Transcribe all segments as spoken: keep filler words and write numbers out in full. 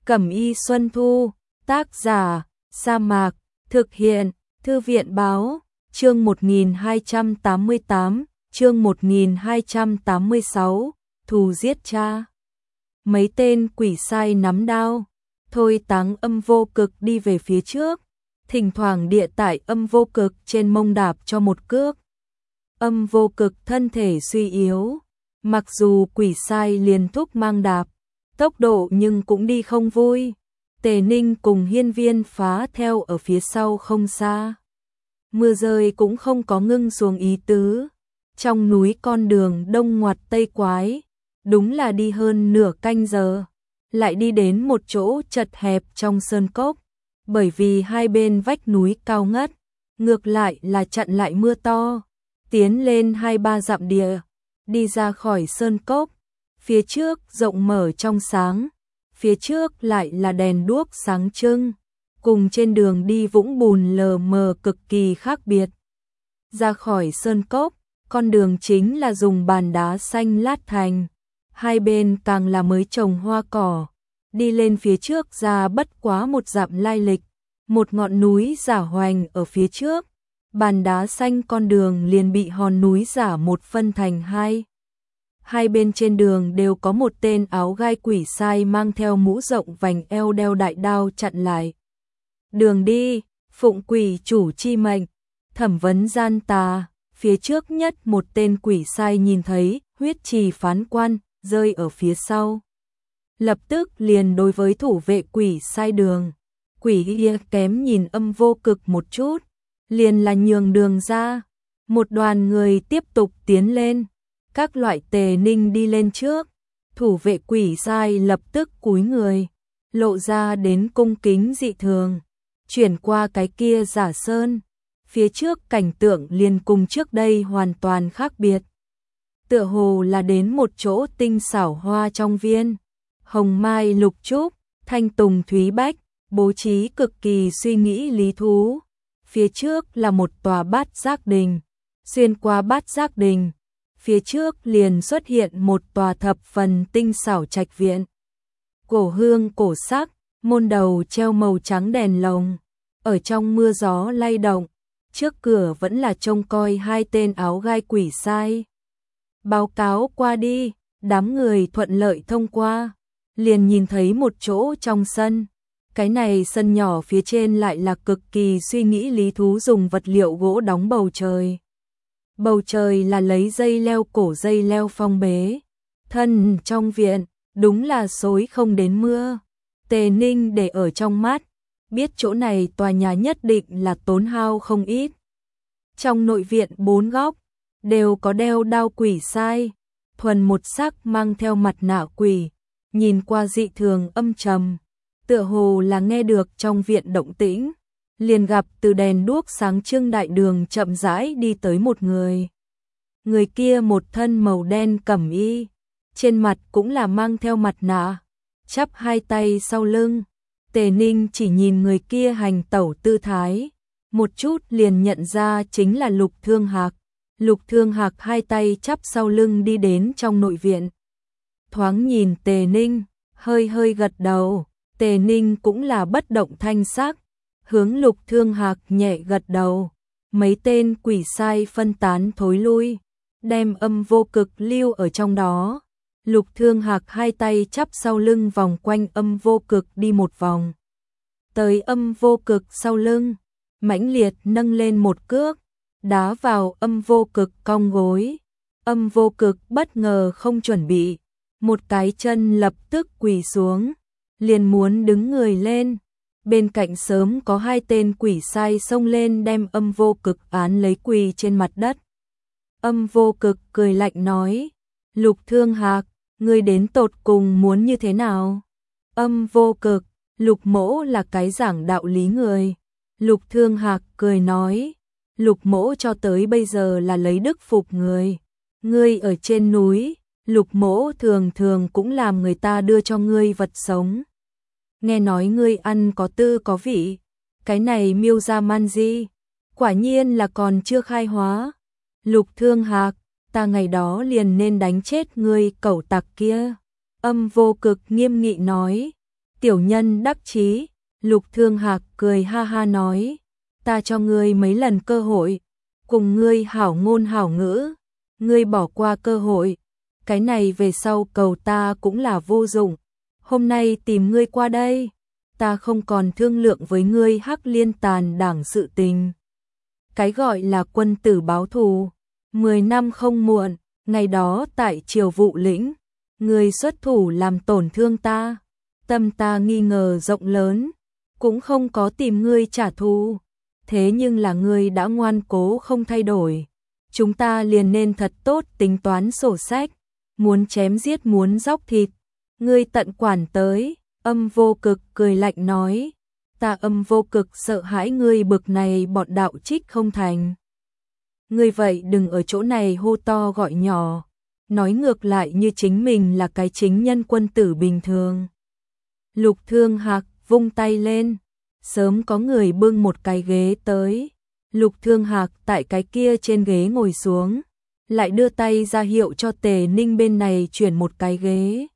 Cẩm y Xuân Thu, tác giả, Sa Mạc, thực hiện, Thư viện báo, chương một nghìn hai trăm tám mươi tám, chương một nghìn hai trăm tám mươi sáu, thù giết cha. Mấy tên quỷ sai nắm đao, Thôi Táng Âm Vô Cực đi về phía trước, thỉnh thoảng địa tại Âm Vô Cực trên mông đạp cho một cước. Âm Vô Cực thân thể suy yếu, mặc dù quỷ sai liền thúc mang đạp, tốc độ nhưng cũng đi không vui. Tề Ninh cùng Hiên Viên Phá theo ở phía sau không xa. Mưa rơi cũng không có ngưng xuống ý tứ. Trong núi con đường đông ngoặt tây quái, đúng là đi hơn nửa canh giờ, lại đi đến một chỗ chật hẹp trong sơn cốc, bởi vì hai bên vách núi cao ngất, ngược lại là chặn lại mưa to. Tiến lên hai ba dặm địa, đi ra khỏi sơn cốc, phía trước rộng mở trong sáng, phía trước lại là đèn đuốc sáng trưng, cùng trên đường đi vũng bùn lờ mờ cực kỳ khác biệt. Ra khỏi sơn cốc, con đường chính là dùng bàn đá xanh lát thành, hai bên càng là mới trồng hoa cỏ. Đi lên phía trước ra bất quá một dặm lai lịch, một ngọn núi giả hoành ở phía trước, bàn đá xanh con đường liền bị hòn núi giả một phân thành hai. Hai bên trên đường đều có một tên áo gai quỷ sai mang theo mũ rộng vành eo đeo đại đao chặn lại. Đường đi, phụng quỷ chủ chi mệnh, thẩm vấn gian tà. Phía trước nhất một tên quỷ sai nhìn thấy huyết trì phán quan rơi ở phía sau, lập tức liền đối với thủ vệ quỷ sai đường. Quỷ kia kém nhìn Âm Vô Cực một chút, liền là nhường đường ra. Một đoàn người tiếp tục tiến lên, các loại. Tề Ninh đi lên trước, thủ vệ quỷ sai lập tức cúi người, lộ ra đến cung kính dị thường. Chuyển qua cái kia giả sơn, phía trước cảnh tượng liền cùng trước đây hoàn toàn khác biệt. Tựa hồ là đến một chỗ tinh xảo hoa trong viên, hồng mai lục trúc, thanh tùng thúy bách, bố trí cực kỳ suy nghĩ lý thú. Phía trước là một tòa bát giác đình, xuyên qua bát giác đình, phía trước liền xuất hiện một tòa thập phần tinh xảo trạch viện. Cổ hương cổ sắc, môn đầu treo màu trắng đèn lồng, ở trong mưa gió lay động. Trước cửa vẫn là trông coi hai tên áo gai quỷ sai. Báo cáo qua đi, đám người thuận lợi thông qua, liền nhìn thấy một chỗ trong sân. Cái này sân nhỏ phía trên lại là cực kỳ suy nghĩ lý thú dùng vật liệu gỗ đóng bầu trời. Bầu trời là lấy dây leo cổ dây leo phong bế. Thân trong viện, đúng là xối không đến mưa. Tề Ninh để ở trong mắt, biết chỗ này tòa nhà nhất định là tốn hao không ít. Trong nội viện bốn góc, đều có đeo đao quỷ sai, thuần một sắc mang theo mặt nạ quỷ, nhìn qua dị thường âm trầm. Tựa hồ là nghe được trong viện động tĩnh, liền gặp từ đèn đuốc sáng trưng đại đường chậm rãi đi tới một người. Người kia một thân màu đen cẩm y, trên mặt cũng là mang theo mặt nạ, chắp hai tay sau lưng. Tề Ninh chỉ nhìn người kia hành tẩu tư thái, một chút liền nhận ra chính là Lục Thương Hạc. Lục Thương Hạc hai tay chắp sau lưng đi đến trong nội viện. Thoáng nhìn Tề Ninh, hơi hơi gật đầu. Tề Ninh cũng là bất động thanh sắc, hướng Lục Thương Hạc nhẹ gật đầu. Mấy tên quỷ sai phân tán thối lui, đem Âm Vô Cực lưu ở trong đó. Lục Thương Hạc hai tay chắp sau lưng vòng quanh Âm Vô Cực đi một vòng. Tới Âm Vô Cực sau lưng, mãnh liệt nâng lên một cước, đá vào Âm Vô Cực cong gối. Âm Vô Cực bất ngờ không chuẩn bị, một cái chân lập tức quỳ xuống, liền muốn đứng người lên. Bên cạnh sớm có hai tên quỷ sai xông lên đem Âm Vô Cực án lấy quỳ trên mặt đất. Âm Vô Cực cười lạnh nói, Lục Thương Hạc, ngươi đến tột cùng muốn như thế nào? Âm Vô Cực, Lục mỗ là cái giảng đạo lý người. Lục Thương Hạc cười nói, Lục mỗ cho tới bây giờ là lấy đức phục người. Ngươi ở trên núi, Lục mỗ thường thường cũng làm người ta đưa cho ngươi vật sống. Nghe nói ngươi ăn có tư có vị, cái này miêu ra man di, quả nhiên là còn chưa khai hóa. Lục Thương Hạc, ta ngày đó liền nên đánh chết ngươi cẩu tặc kia. Âm Vô Cực nghiêm nghị nói, Tiểu nhân đắc chí, Lục Thương Hạc cười ha ha nói, ta cho ngươi mấy lần cơ hội, cùng ngươi hảo ngôn hảo ngữ, ngươi bỏ qua cơ hội, cái này về sau cầu ta cũng là vô dụng, hôm nay tìm ngươi qua đây, ta không còn thương lượng với ngươi Hắc Liên Tàn đảng sự tình. Cái gọi là quân tử báo thù, mười năm không muộn, ngày đó tại Triều Vụ lĩnh, ngươi xuất thủ làm tổn thương ta, tâm ta nghi ngờ rộng lớn, cũng không có tìm ngươi trả thù, thế nhưng là ngươi đã ngoan cố không thay đổi, chúng ta liền nên thật tốt tính toán sổ sách, muốn chém giết muốn dóc thịt, ngươi tận quản tới. Âm Vô Cực cười lạnh nói, ta Âm Vô Cực sợ hãi ngươi bực này bọn đạo trích không thành. Ngươi vậy đừng ở chỗ này hô to gọi nhỏ, nói ngược lại như chính mình là cái chính nhân quân tử bình thường. Lục Thương Hạc vung tay lên, sớm có người bưng một cái ghế tới, Lục Thương Hạc tại cái kia trên ghế ngồi xuống, lại đưa tay ra hiệu cho Tề Ninh bên này chuyển một cái ghế.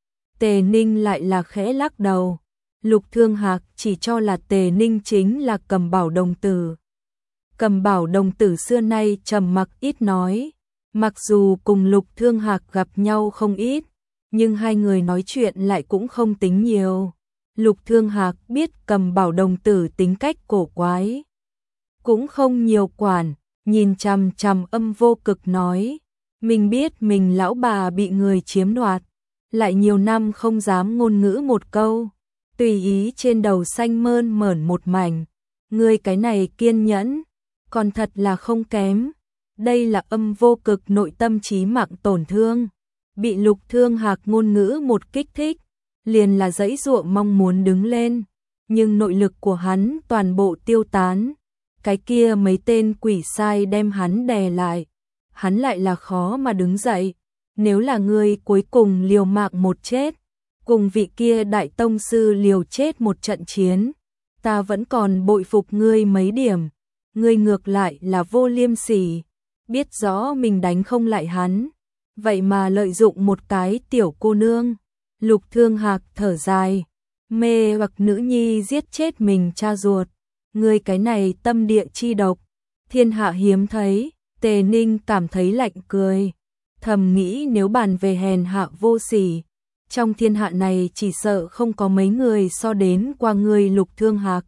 Tề Ninh lại là khẽ lắc đầu, Lục Thương Hạc chỉ cho là Tề Ninh chính là Cầm Bảo đồng tử. Cầm Bảo đồng tử xưa nay trầm mặc ít nói, mặc dù cùng Lục Thương Hạc gặp nhau không ít, nhưng hai người nói chuyện lại cũng không tính nhiều. Lục Thương Hạc biết Cầm Bảo đồng tử tính cách cổ quái, cũng không nhiều quản, nhìn chằm chằm Âm Vô Cực nói, mình biết mình lão bà bị người chiếm đoạt, lại nhiều năm không dám ngôn ngữ một câu, tùy ý trên đầu xanh mơn mởn một mảnh, ngươi cái này kiên nhẫn, còn thật là không kém. Đây là Âm Vô Cực nội tâm chí mạng tổn thương, bị Lục Thương Hạc ngôn ngữ một kích thích, liền là giãy giụa mong muốn đứng lên, nhưng nội lực của hắn toàn bộ tiêu tán, cái kia mấy tên quỷ sai đem hắn đè lại, hắn lại là khó mà đứng dậy. Nếu là ngươi cuối cùng liều mạng một chết, cùng vị kia đại tông sư liều chết một trận chiến, ta vẫn còn bội phục ngươi mấy điểm, ngươi ngược lại là vô liêm sỉ, biết rõ mình đánh không lại hắn, vậy mà lợi dụng một cái tiểu cô nương. Lục Thương Hạc thở dài, mê hoặc nữ nhi giết chết mình cha ruột, ngươi cái này tâm địa chi độc, thiên hạ hiếm thấy. Tề Ninh cảm thấy lạnh cười, thầm nghĩ nếu bàn về hèn hạ vô sỉ, trong thiên hạ này chỉ sợ không có mấy người so đến qua người Lục Thương Hạc.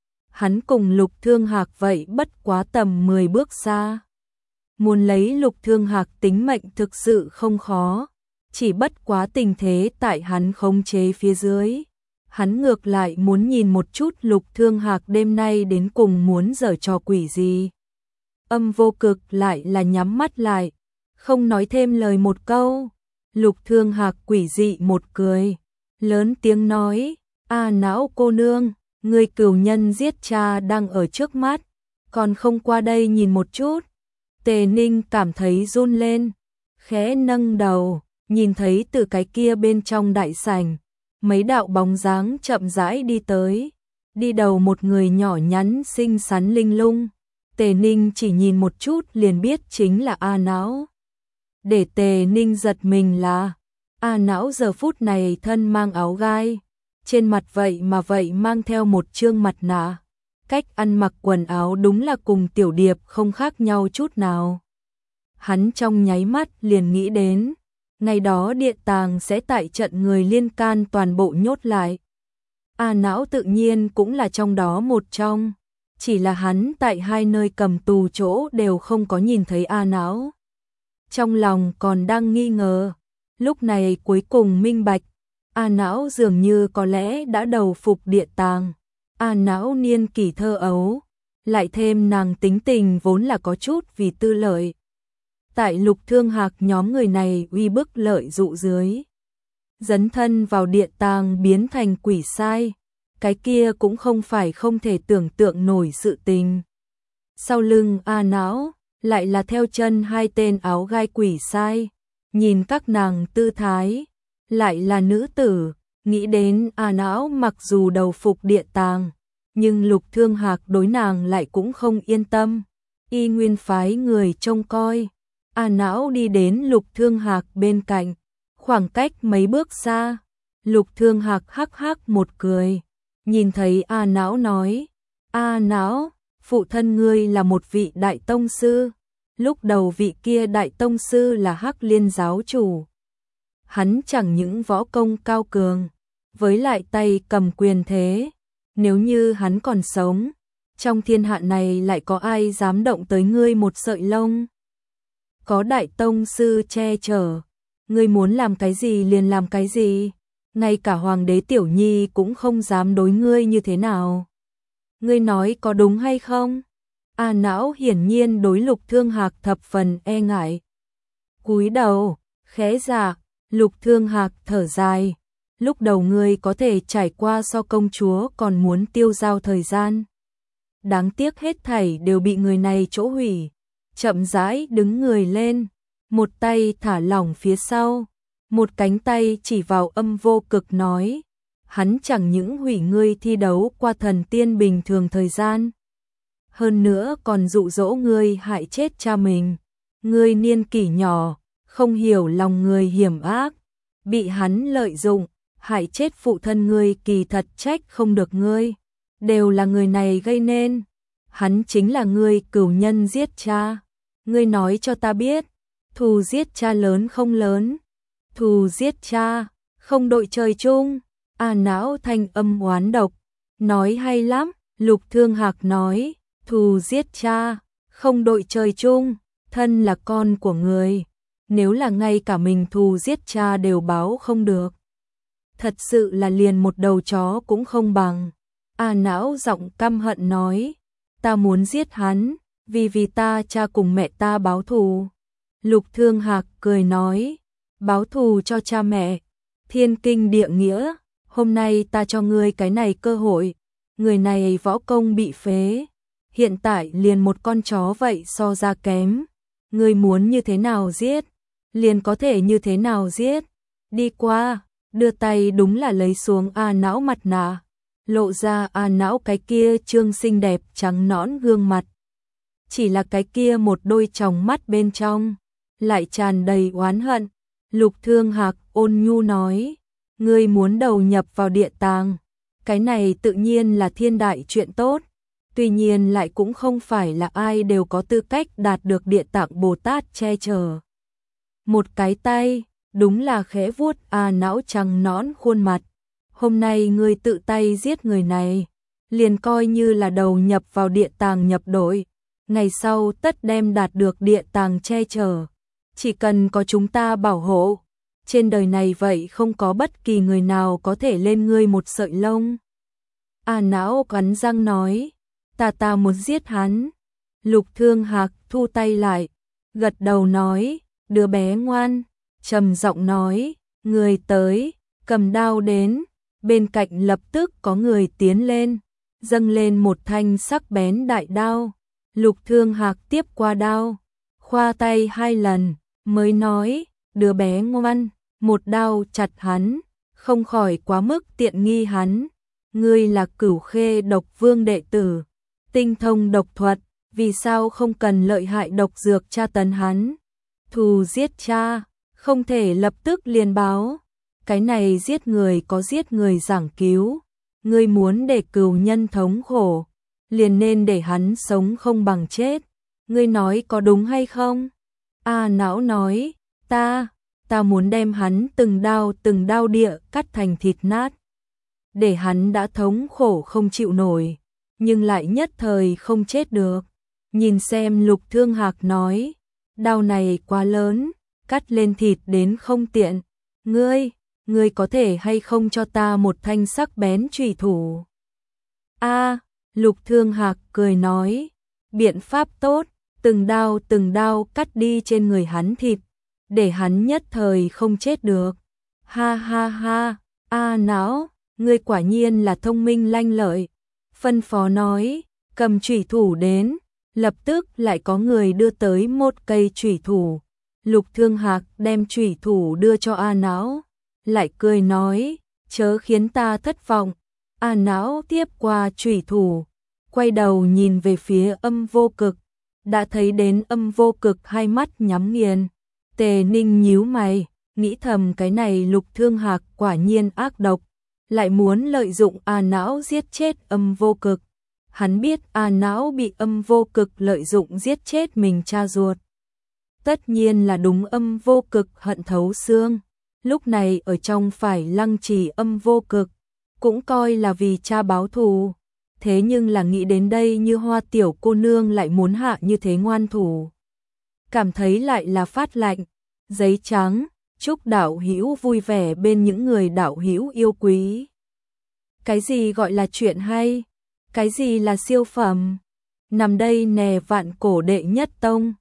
Hắn cùng Lục Thương Hạc vậy bất quá tầm mười bước xa. Muốn lấy Lục Thương Hạc tính mệnh thực sự không khó, chỉ bất quá tình thế tại hắn khống chế phía dưới. Hắn ngược lại muốn nhìn một chút Lục Thương Hạc đêm nay đến cùng muốn giở trò quỷ gì. Âm Vô Cực lại là nhắm mắt lại, không nói thêm lời một câu. Lục Thương Hạc quỷ dị một cười, lớn tiếng nói, a não cô nương, người cửu nhân giết cha đang ở trước mắt, còn không qua đây nhìn một chút. Tề Ninh cảm thấy run lên, khẽ nâng đầu, nhìn thấy từ cái kia bên trong đại sảnh, mấy đạo bóng dáng chậm rãi đi tới, đi đầu một người nhỏ nhắn xinh xắn linh lung. Tề Ninh chỉ nhìn một chút liền biết chính là A Não. Để Tề Ninh giật mình là, A Não giờ phút này thân mang áo gai, trên mặt vậy mà vậy mang theo một trương mặt nạ, cách ăn mặc quần áo đúng là cùng Tiểu Điệp không khác nhau chút nào. Hắn trong nháy mắt liền nghĩ đến, ngày đó điện tàng sẽ tại trận người liên can toàn bộ nhốt lại. A Não tự nhiên cũng là trong đó một trong, chỉ là hắn tại hai nơi cầm tù chỗ đều không có nhìn thấy A Não. Trong lòng còn đang nghi ngờ, lúc này cuối cùng minh bạch, A Não dường như có lẽ đã đầu phục địa tàng. A Não niên kỷ thơ ấu, lại thêm nàng tính tình vốn là có chút vì tư lợi. Tại Lục Thương Hạc nhóm người này uy bức lợi dụ dưới, dấn thân vào địa tàng biến thành quỷ sai, cái kia cũng không phải không thể tưởng tượng nổi sự tình. Sau lưng A Não lại là theo chân hai tên áo gai quỷ sai, nhìn các nàng tư thái, lại là nữ tử, nghĩ đến A Não mặc dù đầu phục địa tàng, nhưng Lục Thương Hạc đối nàng lại cũng không yên tâm, y nguyên phái người trông coi. A Não đi đến Lục Thương Hạc bên cạnh, khoảng cách mấy bước xa, Lục Thương Hạc hắc hắc một cười, nhìn thấy A Não nói, A Não, phụ thân ngươi là một vị đại tông sư, lúc đầu vị kia đại tông sư là Hắc Liên giáo chủ. Hắn chẳng những võ công cao cường, với lại tay cầm quyền thế, nếu như hắn còn sống, trong thiên hạ này lại có ai dám động tới ngươi một sợi lông. Có đại tông sư che chở, ngươi muốn làm cái gì liền làm cái gì, ngay cả hoàng đế Tiểu Nhi cũng không dám đối ngươi như thế nào. Ngươi nói có đúng hay không? A Não hiển nhiên đối Lục Thương Hạc thập phần e ngại. Cúi đầu, khẽ dạ, Lục Thương Hạc thở dài, lúc đầu ngươi có thể trải qua so công chúa còn muốn tiêu dao thời gian. Đáng tiếc hết thảy đều bị người này chỗ hủy. Chậm rãi đứng người lên, một tay thả lỏng phía sau, một cánh tay chỉ vào Âm Vô Cực nói, hắn chẳng những hủy ngươi thi đấu qua thần tiên bình thường thời gian, hơn nữa còn dụ dỗ ngươi hại chết cha mình. Ngươi niên kỷ nhỏ, không hiểu lòng người hiểm ác, bị hắn lợi dụng, hại chết phụ thân ngươi, kỳ thật trách không được ngươi, đều là người này gây nên. Hắn chính là ngươi cửu nhân giết cha. Ngươi nói cho ta biết, thù giết cha lớn không lớn? Thù giết cha, không đội trời chung. A Não thanh âm oán độc, nói hay lắm. Lục Thương Hạc nói, thù giết cha, không đội trời chung, thân là con của người, nếu là ngay cả mình thù giết cha đều báo không được, thật sự là liền một đầu chó cũng không bằng. A Não giọng căm hận nói, ta muốn giết hắn, vì vì ta cha cùng mẹ ta báo thù. Lục Thương Hạc cười nói, báo thù cho cha mẹ, thiên kinh địa nghĩa, hôm nay ta cho ngươi cái này cơ hội. Người này võ công bị phế, hiện tại liền một con chó vậy so ra kém, ngươi muốn như thế nào giết, liền có thể như thế nào giết. Đi qua, đưa tay đúng là lấy xuống A Não mặt nạ, lộ ra A Não cái kia trương xinh đẹp trắng nõn gương mặt. Chỉ là cái kia một đôi tròng mắt bên trong lại tràn đầy oán hận. Lục Thương Hạc ôn nhu nói, ngươi muốn đầu nhập vào địa tàng, cái này tự nhiên là thiên đại chuyện tốt, tuy nhiên lại cũng không phải là ai đều có tư cách đạt được địa tạng Bồ Tát che chở. Một cái tay, đúng là khẽ vuốt A Não trắng nõn khuôn mặt, hôm nay ngươi tự tay giết người này, liền coi như là đầu nhập vào địa tàng nhập đội, ngày sau tất đem đạt được địa tàng che chở, chỉ cần có chúng ta bảo hộ, trên đời này vậy không có bất kỳ người nào có thể lên ngươi một sợi lông. A Não cắn răng nói, ta ta muốn giết hắn. Lục Thương Hạc thu tay lại, gật đầu nói, đứa bé ngoan, trầm giọng nói, người tới, cầm đao đến. Bên cạnh lập tức có người tiến lên, dâng lên một thanh sắc bén đại đao. Lục Thương Hạc tiếp qua đao, khoa tay hai lần, mới nói, đứa bé ngoan, một đao chặt hắn, không khỏi quá mức tiện nghi hắn. Ngươi là Cửu Khê Độc Vương đệ tử, tinh thông độc thuật, vì sao không cần lợi hại độc dược tra tấn hắn? Thù giết cha, không thể lập tức liền báo. Cái này giết người có giết người giảng cứu, ngươi muốn để cừu nhân thống khổ, liền nên để hắn sống không bằng chết. Ngươi nói có đúng hay không? A Não nói, ta, ta muốn đem hắn từng đao từng đao địa cắt thành thịt nát, để hắn đã thống khổ không chịu nổi, nhưng lại nhất thời không chết được. Nhìn xem Lục Thương Hạc nói, đao này quá lớn, cắt lên thịt đến không tiện. Ngươi, ngươi có thể hay không cho ta một thanh sắc bén chủy thủ? A, Lục Thương Hạc cười nói, biện pháp tốt, từng đao từng đao cắt đi trên người hắn thịt, để hắn nhất thời không chết được. Ha ha ha, A Não, ngươi quả nhiên là thông minh lanh lợi. Phân phó nói, cầm chủy thủ đến, lập tức lại có người đưa tới một cây chủy thủ. Lục Thương Hạc đem chủy thủ đưa cho A Não, lại cười nói, chớ khiến ta thất vọng. A Não tiếp qua chủy thủ, quay đầu nhìn về phía Âm Vô Cực, đã thấy đến Âm Vô Cực hai mắt nhắm nghiền. Tề Ninh nhíu mày, nghĩ thầm cái này Lục Thương Hạc quả nhiên ác độc, lại muốn lợi dụng A Não giết chết Âm Vô Cực. Hắn biết A Não bị Âm Vô Cực lợi dụng giết chết mình cha ruột. Tất nhiên là đúng Âm Vô Cực hận thấu xương, lúc này ở trong phải lăng trì Âm Vô Cực, cũng coi là vì cha báo thù. Thế nhưng là nghĩ đến đây Như Hoa tiểu cô nương lại muốn hạ như thế ngoan thủ. Cảm thấy lại là phát lạnh, giấy trắng, chúc đạo hữu vui vẻ bên những người đạo hữu yêu quý. Cái gì gọi là chuyện hay? Cái gì là siêu phẩm? Nằm đây nè vạn cổ đệ nhất tông.